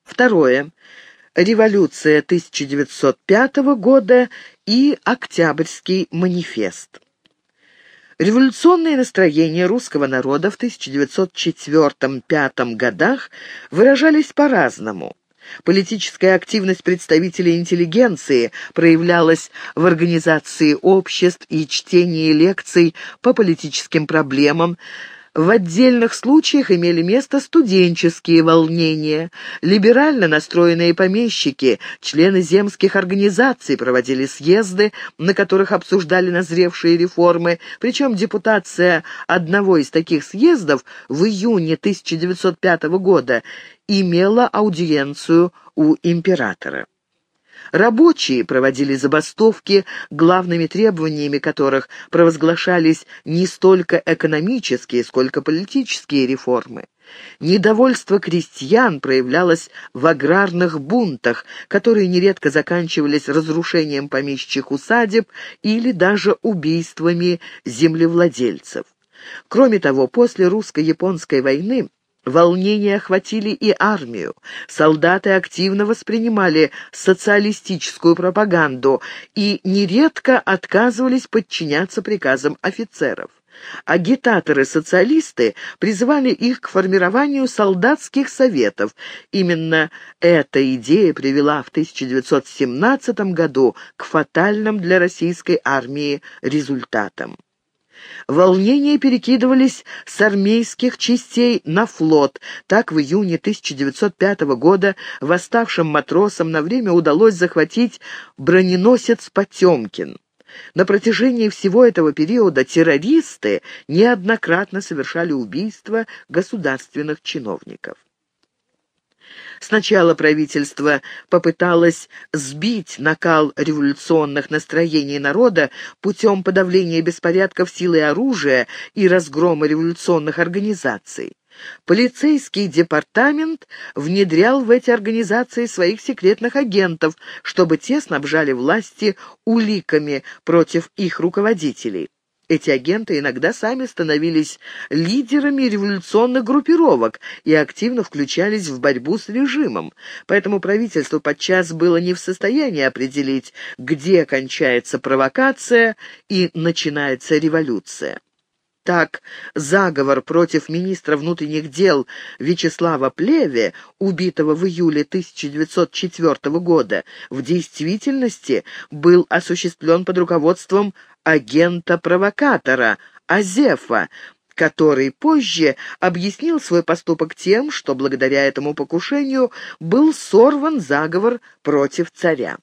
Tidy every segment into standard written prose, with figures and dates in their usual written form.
Второе. Революция 1905 года и Октябрьский манифест. Революционные настроения русского народа в 1904-1905 годах выражались по-разному. Политическая активность представителей интеллигенции проявлялась в организации обществ и чтении лекций по политическим проблемам. В отдельных случаях имели место студенческие волнения. Либерально настроенные помещики, члены земских организаций проводили съезды, на которых обсуждали назревшие реформы, причем депутация одного из таких съездов в июне 1905 года имела аудиенцию у императора. Рабочие проводили забастовки, главными требованиями которых провозглашались не столько экономические, сколько политические реформы. Недовольство крестьян проявлялось в аграрных бунтах, которые нередко заканчивались разрушением помещичьих усадеб или даже убийствами землевладельцев. Кроме того, после русско-японской войны волнения охватили и армию. Солдаты активно воспринимали социалистическую пропаганду и нередко отказывались подчиняться приказам офицеров. Агитаторы-социалисты призывали их к формированию солдатских советов. Именно эта идея привела в 1917 году к фатальным для российской армии результатам. Волнения перекидывались с армейских частей на флот. Так, в июне 1905 года восставшим матросам на время удалось захватить броненосец «Потемкин». На протяжении всего этого периода террористы неоднократно совершали убийства государственных чиновников. Сначала правительство попыталось сбить накал революционных настроений народа путем подавления беспорядков силой оружия и разгрома революционных организаций. Полицейский департамент внедрял в эти организации своих секретных агентов, чтобы те снабжали власти уликами против их руководителей. Эти агенты иногда сами становились лидерами революционных группировок и активно включались в борьбу с режимом. Поэтому правительство подчас было не в состоянии определить, где кончается провокация и начинается революция. Так, заговор против министра внутренних дел Вячеслава Плеве, убитого в июле 1904 года, в действительности был осуществлен под руководством агента-провокатора Азефа, который позже объяснил свой поступок тем, что благодаря этому покушению был сорван заговор против царя.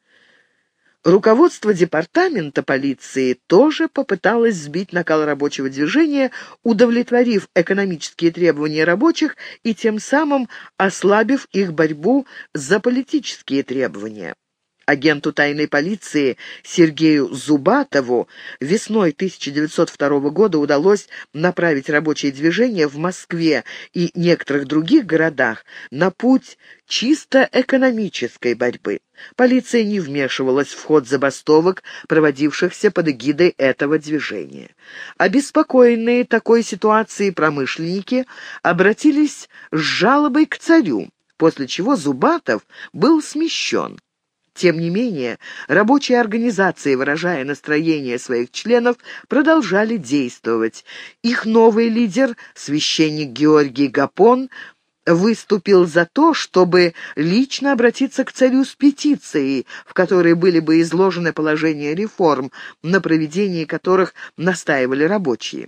Руководство департамента полиции тоже попыталось сбить накал рабочего движения, удовлетворив экономические требования рабочих и тем самым ослабив их борьбу за политические требования. Агенту тайной полиции Сергею Зубатову весной 1902 года удалось направить рабочее движение в Москве и некоторых других городах на путь чисто экономической борьбы. Полиция не вмешивалась в ход забастовок, проводившихся под эгидой этого движения. Обеспокоенные такой ситуацией промышленники обратились с жалобой к царю, после чего Зубатов был смещен. Тем не менее, рабочие организации, выражая настроение своих членов, продолжали действовать. Их новый лидер, священник Георгий Гапон, выступил за то, чтобы лично обратиться к царю с петицией, в которой были бы изложены положения реформ, на проведении которых настаивали рабочие.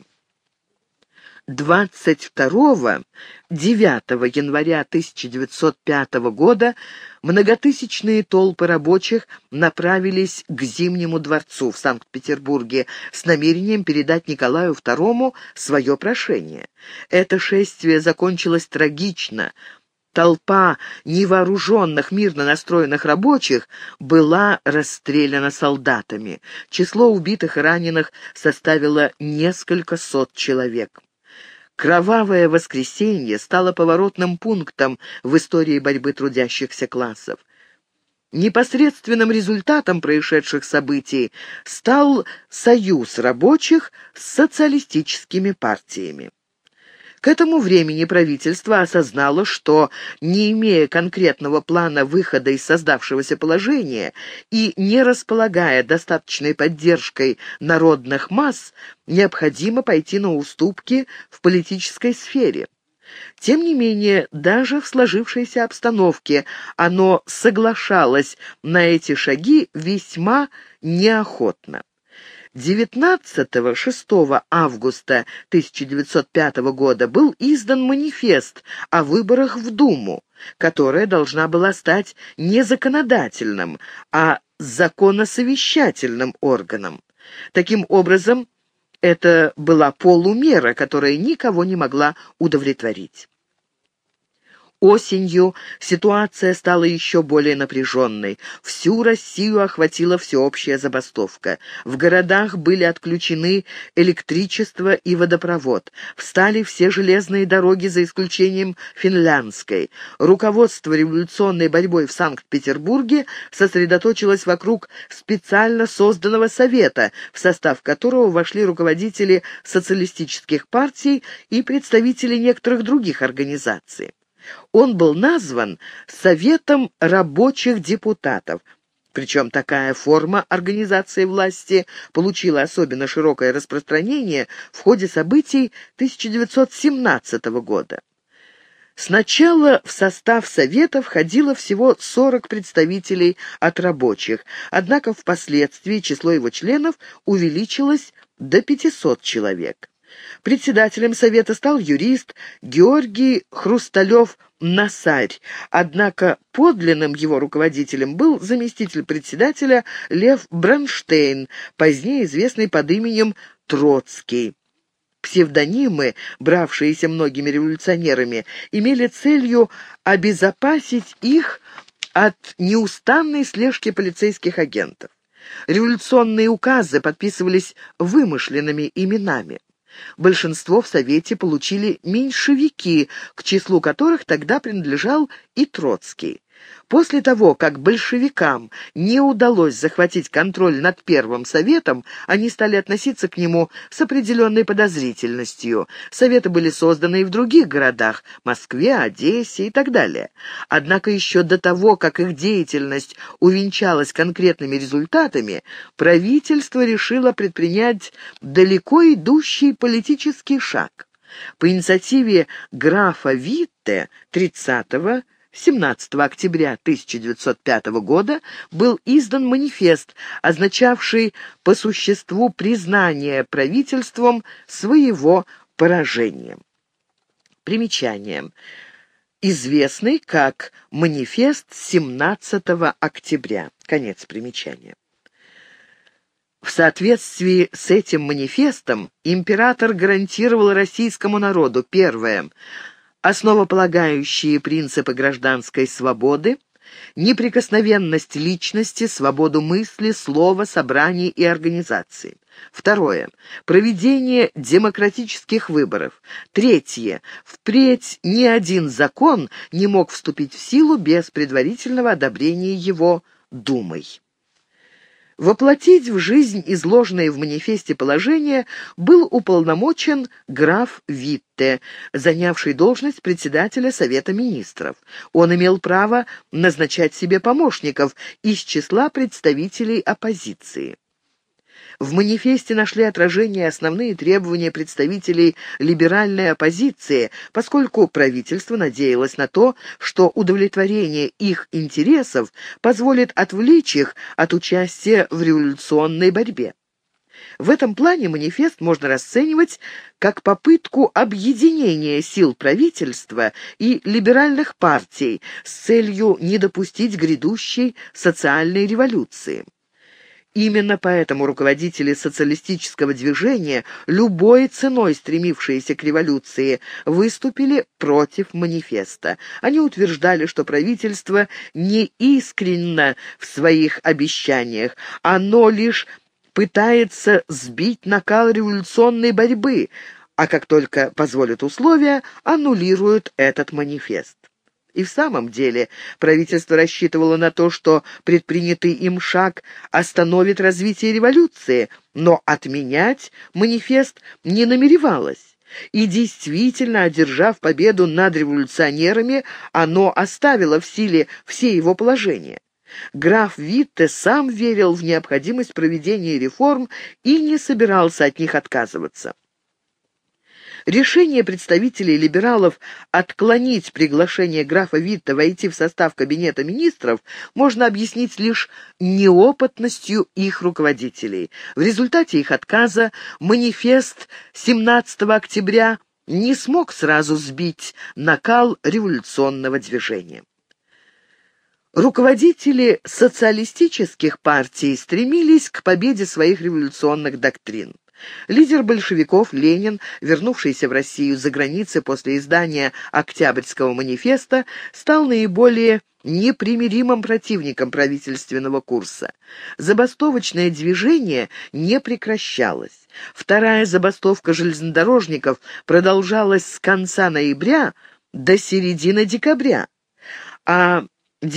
22-9 января 1905 года многотысячные толпы рабочих направились к Зимнему дворцу в Санкт-Петербурге с намерением передать Николаю II свое прошение. Это шествие закончилось трагично. Толпа невооруженных, мирно настроенных рабочих была расстреляна солдатами. Число убитых и раненых составило несколько сот человек. Кровавое воскресенье стало поворотным пунктом в истории борьбы трудящихся классов. Непосредственным результатом происшедших событий стал союз рабочих с социалистическими партиями. К этому времени правительство осознало, что, не имея конкретного плана выхода из создавшегося положения и не располагая достаточной поддержкой народных масс, необходимо пойти на уступки в политической сфере. Тем не менее, даже в сложившейся обстановке оно соглашалось на эти шаги весьма неохотно. 19-6 августа 1905 года был издан манифест о выборах в Думу, которая должна была стать не законодательным, а законосовещательным органом. Таким образом, это была полумера, которая никого не могла удовлетворить. Осенью ситуация стала еще более напряженной. Всю Россию охватила всеобщая забастовка. В городах были отключены электричество и водопровод. Встали все железные дороги, за исключением Финляндской. Руководство революционной борьбой в Санкт-Петербурге сосредоточилось вокруг специально созданного совета, в состав которого вошли руководители социалистических партий и представители некоторых других организаций. Он был назван Советом рабочих депутатов. Причем такая форма организации власти получила особенно широкое распространение в ходе событий 1917 года. Сначала в состав Совета входило всего 40 представителей от рабочих, однако впоследствии число его членов увеличилось до 500 человек. Председателем Совета стал юрист Георгий Хрусталев-Насарь, однако подлинным его руководителем был заместитель председателя Лев Бронштейн, позднее известный под именем Троцкий. Псевдонимы, бравшиеся многими революционерами, имели целью обезопасить их от неустанной слежки полицейских агентов. Революционные указы подписывались вымышленными именами. Большинство в Совете получили меньшевики, к числу которых тогда принадлежал и Троцкий. После того, как большевикам не удалось захватить контроль над Первым Советом, они стали относиться к нему с определенной подозрительностью. Советы были созданы и в других городах – Москве, Одессе и так далее. Однако еще до того, как их деятельность увенчалась конкретными результатами, правительство решило предпринять далеко идущий политический шаг. По инициативе графа Витте 17 октября 1905 года был издан манифест, означавший по существу признание правительством своего поражения. Примечание. Известный как манифест 17 октября. Конец примечания. В соответствии с этим манифестом император гарантировал российскому народу: первое – основополагающие принципы гражданской свободы, неприкосновенность личности, свободу мысли, слова, собраний и организации. Второе. Проведение демократических выборов. Третье. Впредь ни один закон не мог вступить в силу без предварительного одобрения его Думой. Воплотить в жизнь изложенные в манифесте положения был уполномочен граф Витте, занявший должность председателя Совета министров. Он имел право назначать себе помощников из числа представителей оппозиции. В манифесте нашли отражение основные требования представителей либеральной оппозиции, поскольку правительство надеялось на то, что удовлетворение их интересов позволит отвлечь их от участия в революционной борьбе. В этом плане манифест можно расценивать как попытку объединения сил правительства и либеральных партий с целью не допустить грядущей социальной революции. Именно поэтому руководители социалистического движения, любой ценой стремившиеся к революции, выступили против манифеста. Они утверждали, что правительство не искренно в своих обещаниях, оно лишь пытается сбить накал революционной борьбы, а как только позволят условия, аннулируют этот манифест. И в самом деле правительство рассчитывало на то, что предпринятый им шаг остановит развитие революции, но отменять манифест не намеревалось. И действительно, одержав победу над революционерами, оно оставило в силе все его положения. Граф Витте сам верил в необходимость проведения реформ и не собирался от них отказываться. Решение представителей либералов отклонить приглашение графа Витте войти в состав кабинета министров можно объяснить лишь неопытностью их руководителей. В результате их отказа манифест 17 октября не смог сразу сбить накал революционного движения. Руководители социалистических партий стремились к победе своих революционных доктрин. Лидер большевиков Ленин, вернувшийся в Россию за границы после издания Октябрьского манифеста, стал наиболее непримиримым противником правительственного курса. Забастовочное движение не прекращалось. Вторая забастовка железнодорожников продолжалась с конца ноября до середины декабря, а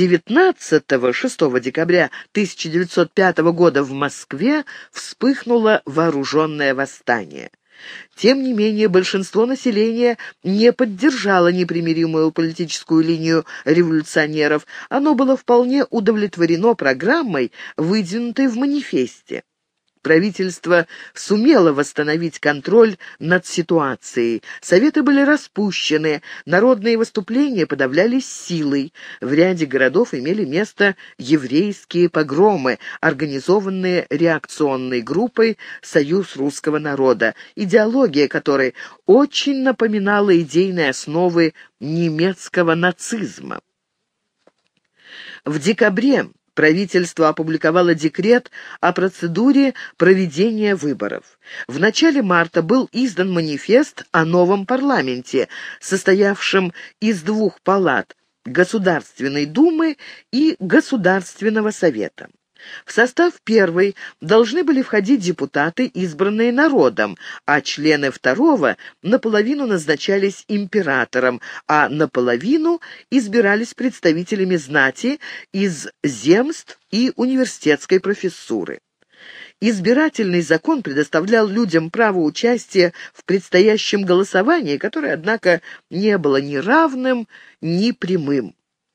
6 декабря 1905 года в Москве вспыхнуло вооруженное восстание. Тем не менее, большинство населения не поддержало непримиримую политическую линию революционеров. Оно было вполне удовлетворено программой, выдвинутой в манифесте. Правительство сумело восстановить контроль над ситуацией. Советы были распущены, народные выступления подавлялись силой. В ряде городов имели место еврейские погромы, организованные реакционной группой «Союз русского народа», идеология которой очень напоминала идейные основы немецкого нацизма. В декабре правительство опубликовало декрет о процедуре проведения выборов. В начале марта был издан манифест о новом парламенте, состоявшем из двух палат – Государственной Думы и Государственного Совета. В состав первой должны были входить депутаты, избранные народом, а члены второго наполовину назначались императором, а наполовину избирались представителями знати из земств и университетской профессуры. Избирательный закон предоставлял людям право участия в предстоящем голосовании, которое, однако, не было ни равным, ни прямым.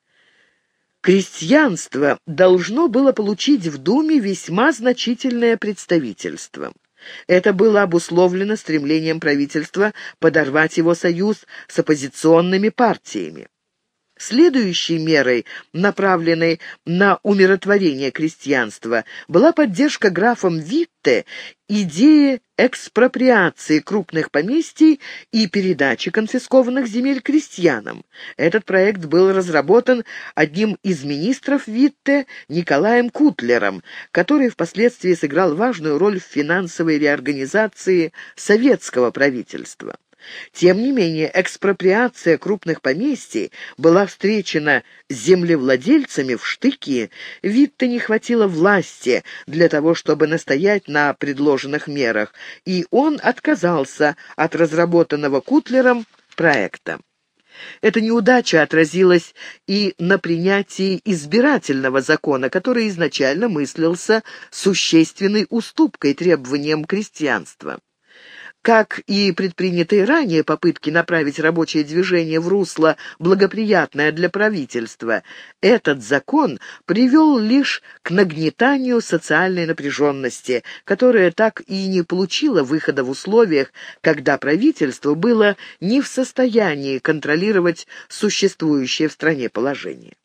Крестьянство должно было получить в Думе весьма значительное представительство. Это было обусловлено стремлением правительства подорвать его союз с оппозиционными партиями. Следующей мерой, направленной на умиротворение крестьянства, была поддержка графом Витте идеи экспроприации крупных поместий и передачи конфискованных земель крестьянам. Этот проект был разработан одним из министров Витте, Николаем Кутлером, который впоследствии сыграл важную роль в финансовой реорганизации советского правительства. Тем не менее, экспроприация крупных поместий была встречена землевладельцами в штыки. Витте не хватило власти для того, чтобы настоять на предложенных мерах, и он отказался от разработанного Кутлером проекта. Эта неудача отразилась и на принятии избирательного закона, который изначально мыслился существенной уступкой требованиям крестьянства. Как и предпринятые ранее попытки направить рабочее движение в русло, благоприятное для правительства, этот закон привел лишь к нагнетанию социальной напряженности, которая так и не получила выхода в условиях, когда правительство было не в состоянии контролировать существующее в стране положение.